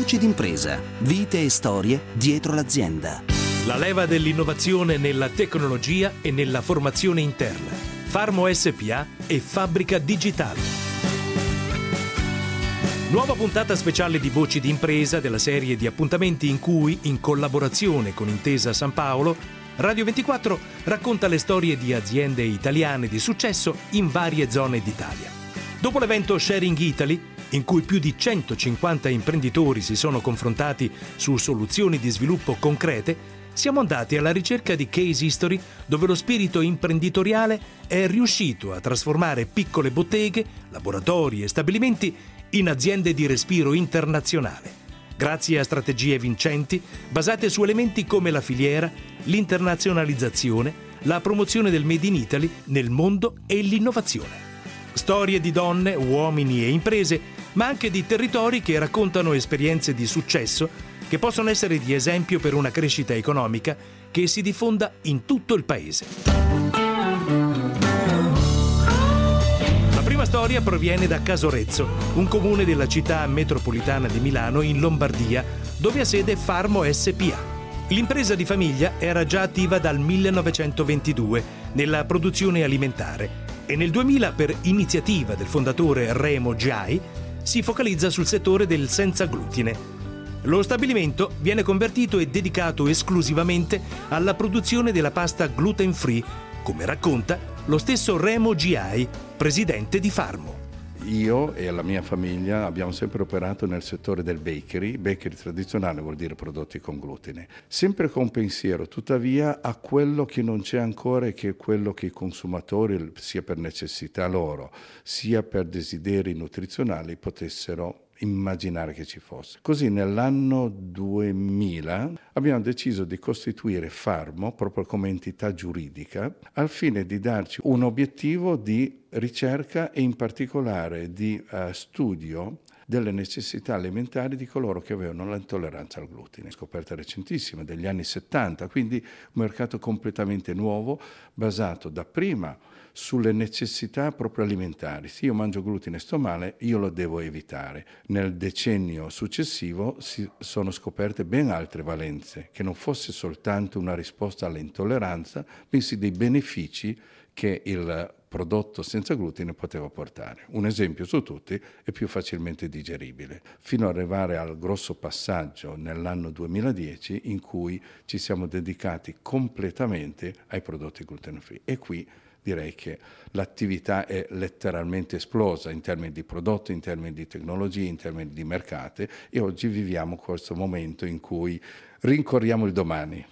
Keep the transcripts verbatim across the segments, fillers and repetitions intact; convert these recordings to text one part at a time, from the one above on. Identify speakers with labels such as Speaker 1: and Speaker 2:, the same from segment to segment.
Speaker 1: Voci d'impresa, vite e storie dietro l'azienda.
Speaker 2: La leva dell'innovazione nella tecnologia e nella formazione interna. Farmo S P A e Fabbrica Digitale. Nuova puntata speciale di Voci d'impresa della serie di appuntamenti in cui, in collaborazione con Intesa San Paolo, Radio ventiquattro racconta le storie di aziende italiane di successo in varie zone d'Italia. Dopo l'evento Sharing Italy, in cui più di centocinquanta imprenditori si sono confrontati su soluzioni di sviluppo concrete, siamo andati alla ricerca di case history dove lo spirito imprenditoriale è riuscito a trasformare piccole botteghe, laboratori e stabilimenti in aziende di respiro internazionale, grazie a strategie vincenti basate su elementi come la filiera, l'internazionalizzazione, la promozione del Made in Italy nel mondo e l'innovazione. Storie di donne, uomini e imprese, ma anche di territori che raccontano esperienze di successo che possono essere di esempio per una crescita economica che si diffonda in tutto il paese. La prima storia proviene da Casorezzo, un comune della città metropolitana di Milano in Lombardia, dove ha sede Farmo S P A. L'impresa di famiglia era già attiva dal millenovecentoventidue nella produzione alimentare e nel duemila, per iniziativa del fondatore Remo Giai, si focalizza sul settore del senza glutine. Lo stabilimento viene convertito e dedicato esclusivamente alla produzione della pasta gluten free, come racconta lo stesso Remo Giai, presidente di Farmo.
Speaker 3: Io e la mia famiglia abbiamo sempre operato nel settore del bakery. Bakery tradizionale vuol dire prodotti con glutine. Sempre con pensiero, tuttavia, a quello che non c'è ancora e che è quello che i consumatori, sia per necessità loro, sia per desideri nutrizionali, potessero immaginare che ci fosse. Così nell'anno duemila abbiamo deciso di costituire Farmo proprio come entità giuridica al fine di darci un obiettivo di ricerca e in particolare di uh, studio delle necessità alimentari di coloro che avevano l'intolleranza al glutine. Scoperta recentissima degli anni settanta, quindi un mercato completamente nuovo basato dapprima sulle necessità proprio alimentari. Se io mangio glutine e sto male, io lo devo evitare. Nel decennio successivo si sono scoperte ben altre valenze, che non fosse soltanto una risposta all'intolleranza, bensì dei benefici che il prodotto senza glutine poteva portare. Un esempio su tutti: è più facilmente digeribile, fino ad arrivare al grosso passaggio nell'anno duemiladieci in cui ci siamo dedicati completamente ai prodotti gluten free. E qui direi che l'attività è letteralmente esplosa in termini di prodotti, in termini di tecnologie, in termini di mercati, e oggi viviamo questo momento in cui rincorriamo il domani.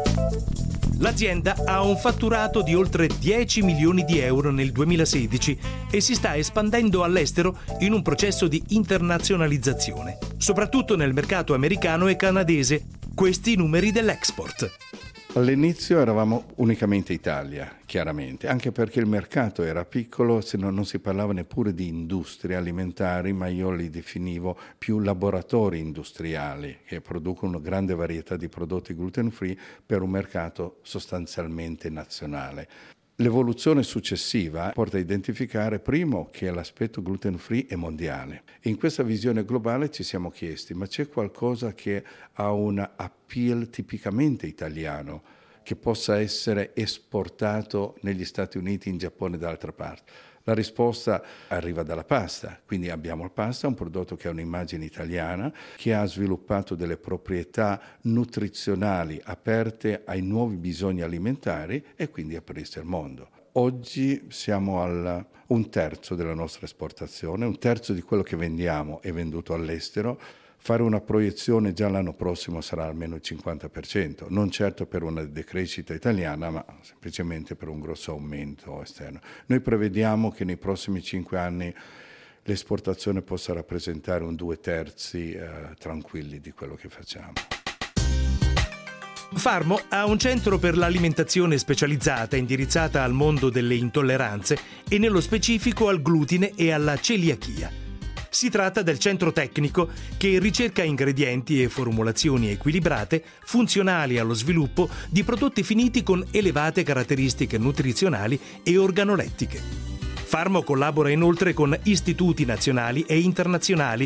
Speaker 2: L'azienda ha un fatturato di oltre dieci milioni di euro nel duemilasedici e si sta espandendo all'estero in un processo di internazionalizzazione, soprattutto nel mercato americano e canadese. Questi i numeri dell'export.
Speaker 3: All'inizio eravamo unicamente Italia, chiaramente, anche perché il mercato era piccolo, se no non si parlava neppure di industrie alimentari, ma io li definivo più laboratori industriali che producono una grande varietà di prodotti gluten free per un mercato sostanzialmente nazionale. L'evoluzione successiva porta a identificare, primo, che l'aspetto gluten free è mondiale. In questa visione globale ci siamo chiesti, ma c'è qualcosa che ha un appeal tipicamente italiano, che possa essere esportato negli Stati Uniti, in Giappone e da altre parti? La risposta arriva dalla pasta, quindi abbiamo il pasta, un prodotto che ha un'immagine italiana, che ha sviluppato delle proprietà nutrizionali aperte ai nuovi bisogni alimentari e quindi aprirsi al mondo. Oggi siamo al un terzo della nostra esportazione, un terzo di quello che vendiamo è venduto all'estero. Fare una proiezione già l'anno prossimo sarà almeno il cinquanta per cento, non certo per una decrescita italiana, ma semplicemente per un grosso aumento esterno. Noi prevediamo che nei prossimi cinque anni l'esportazione possa rappresentare un due terzi eh, tranquilli di quello che facciamo.
Speaker 2: Farmo ha un centro per l'alimentazione specializzata indirizzata al mondo delle intolleranze e nello specifico al glutine e alla celiachia. Si tratta del centro tecnico che ricerca ingredienti e formulazioni equilibrate funzionali allo sviluppo di prodotti finiti con elevate caratteristiche nutrizionali e organolettiche. Farmo collabora inoltre con istituti nazionali e internazionali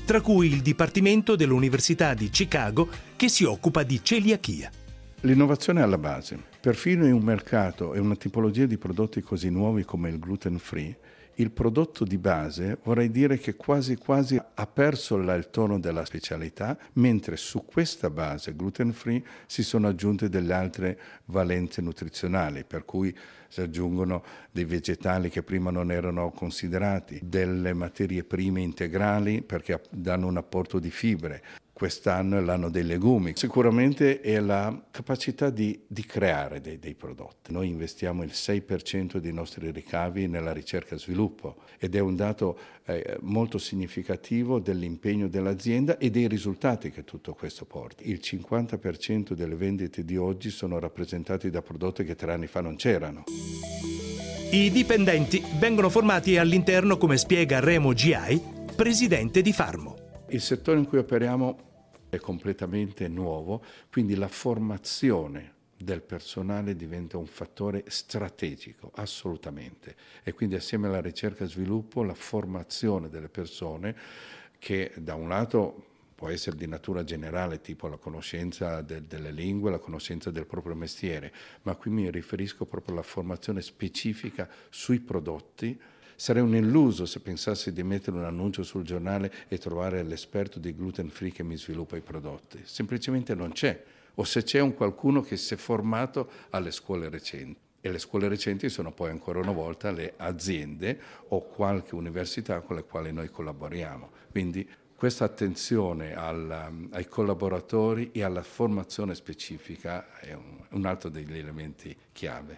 Speaker 2: tra cui il Dipartimento dell'Università di Chicago che si occupa di celiachia.
Speaker 3: L'innovazione è alla base. Perfino in un mercato e una tipologia di prodotti così nuovi come il gluten free, il prodotto di base vorrei dire che quasi quasi ha perso il tono della specialità, mentre su questa base gluten free si sono aggiunte delle altre valenze nutrizionali, per cui si aggiungono dei vegetali che prima non erano considerati, delle materie prime integrali perché danno un apporto di fibre. Quest'anno è l'anno dei legumi. Sicuramente è la capacità di, di creare dei, dei prodotti. Noi investiamo il sei per cento dei nostri ricavi nella ricerca e sviluppo ed è un dato eh, molto significativo dell'impegno dell'azienda e dei risultati che tutto questo porta. Il cinquanta per cento delle vendite di oggi sono rappresentati da prodotti che tre anni fa non c'erano.
Speaker 2: I dipendenti vengono formati all'interno, come spiega Remo G I, presidente di Farmo.
Speaker 3: Il settore in cui operiamo è completamente nuovo, quindi la formazione del personale diventa un fattore strategico, assolutamente. E quindi assieme alla ricerca e sviluppo, la formazione delle persone che da un lato può essere di natura generale, tipo la conoscenza de- delle lingue, la conoscenza del proprio mestiere, ma qui mi riferisco proprio alla formazione specifica sui prodotti. Sarei un illuso se pensassi di mettere un annuncio sul giornale e trovare l'esperto di gluten free che mi sviluppa i prodotti. Semplicemente non c'è. O se c'è un qualcuno che si è formato alle scuole recenti. E le scuole recenti sono poi ancora una volta le aziende o qualche università con le quali noi collaboriamo. Quindi questa attenzione al, ai collaboratori e alla formazione specifica è un, un altro degli elementi chiave.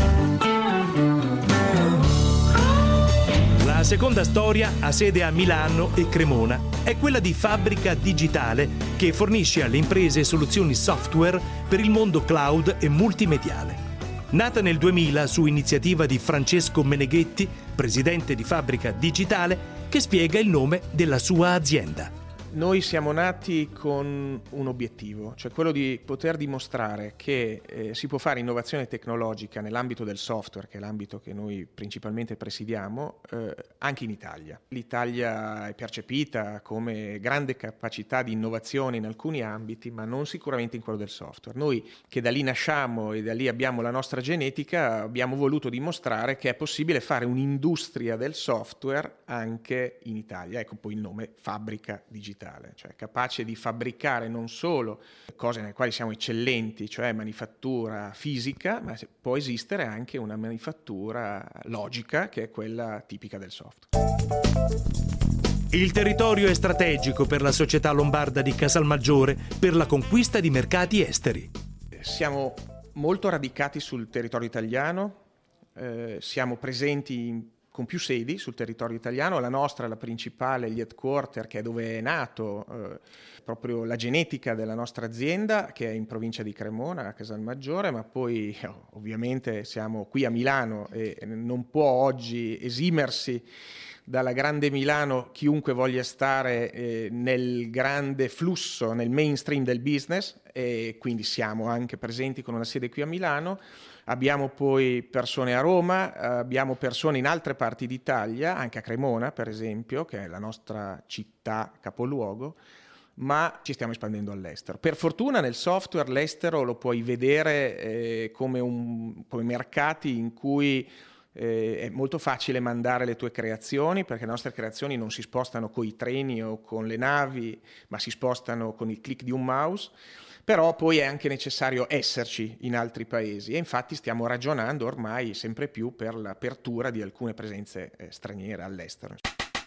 Speaker 2: La seconda storia ha sede a Milano e Cremona. È quella di Fabbrica Digitale, che fornisce alle imprese soluzioni software per il mondo cloud e multimediale. Nata nel duemila su iniziativa di Francesco Meneghetti, presidente di Fabbrica Digitale, che spiega il nome della sua azienda.
Speaker 4: Noi siamo nati con un obiettivo, cioè quello di poter dimostrare che eh, si può fare innovazione tecnologica nell'ambito del software, che è l'ambito che noi principalmente presidiamo, eh, anche in Italia. L'Italia è percepita come grande capacità di innovazione in alcuni ambiti, ma non sicuramente in quello del software. Noi che da lì nasciamo e da lì abbiamo la nostra genetica, abbiamo voluto dimostrare che è possibile fare un'industria del software anche in Italia. Ecco poi il nome Fabbrica Digitale. Cioè capace di fabbricare non solo cose nelle quali siamo eccellenti, cioè manifattura fisica, ma può esistere anche una manifattura logica che è quella tipica del software.
Speaker 2: Il territorio è strategico per la società lombarda di Casalmaggiore per la conquista di mercati esteri.
Speaker 4: Siamo molto radicati sul territorio italiano, eh, siamo presenti in con più sedi sul territorio italiano. La nostra è la principale, gli headquarter, che è dove è nato eh, proprio la genetica della nostra azienda, che è in provincia di Cremona, a Casalmaggiore, ma poi oh, ovviamente siamo qui a Milano e non può oggi esimersi dalla grande Milano chiunque voglia stare eh, nel grande flusso, nel mainstream del business, e quindi siamo anche presenti con una sede qui a Milano. Abbiamo poi persone a Roma, abbiamo persone in altre parti d'Italia, anche a Cremona per esempio, che è la nostra città capoluogo, ma ci stiamo espandendo all'estero. Per fortuna nel software l'estero lo puoi vedere eh, come, un, come mercati in cui eh, è molto facile mandare le tue creazioni, perché le nostre creazioni non si spostano con i treni o con le navi, ma si spostano con il click di un mouse. Però poi è anche necessario esserci in altri paesi e infatti stiamo ragionando ormai sempre più per l'apertura di alcune presenze eh, straniere all'estero.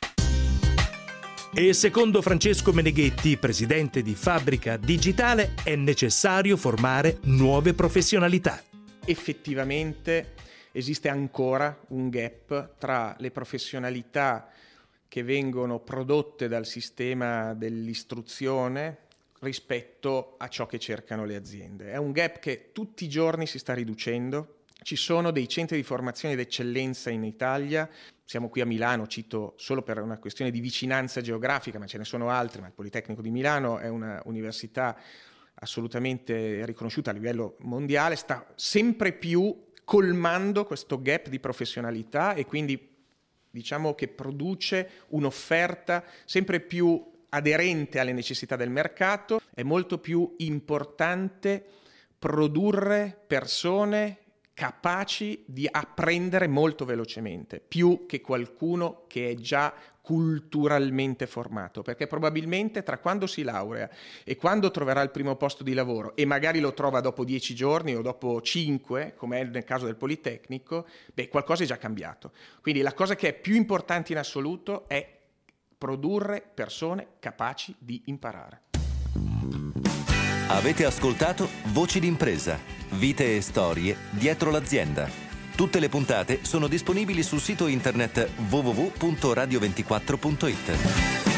Speaker 2: E secondo Francesco Meneghetti, presidente di Fabbrica Digitale, è necessario formare nuove professionalità.
Speaker 4: Effettivamente esiste ancora un gap tra le professionalità che vengono prodotte dal sistema dell'istruzione rispetto a ciò che cercano le aziende. È un gap che tutti i giorni si sta riducendo. Ci sono dei centri di formazione d'eccellenza in Italia. Siamo qui a Milano, cito solo per una questione di vicinanza geografica, ma ce ne sono altri, ma il Politecnico di Milano è una università assolutamente riconosciuta a livello mondiale, sta sempre più colmando questo gap di professionalità e quindi diciamo che produce un'offerta sempre più aderente alle necessità del mercato, è molto più importante produrre persone capaci di apprendere molto velocemente, più che qualcuno che è già culturalmente formato, perché probabilmente tra quando si laurea e quando troverà il primo posto di lavoro, e magari lo trova dopo dieci giorni o dopo cinque, come è nel caso del Politecnico, beh, qualcosa è già cambiato. Quindi la cosa che è più importante in assoluto è produrre persone capaci di imparare.
Speaker 5: Avete ascoltato Voci d'impresa, vite e storie dietro l'azienda. Tutte le puntate sono disponibili sul sito internet w w w punto radio ventiquattro punto it.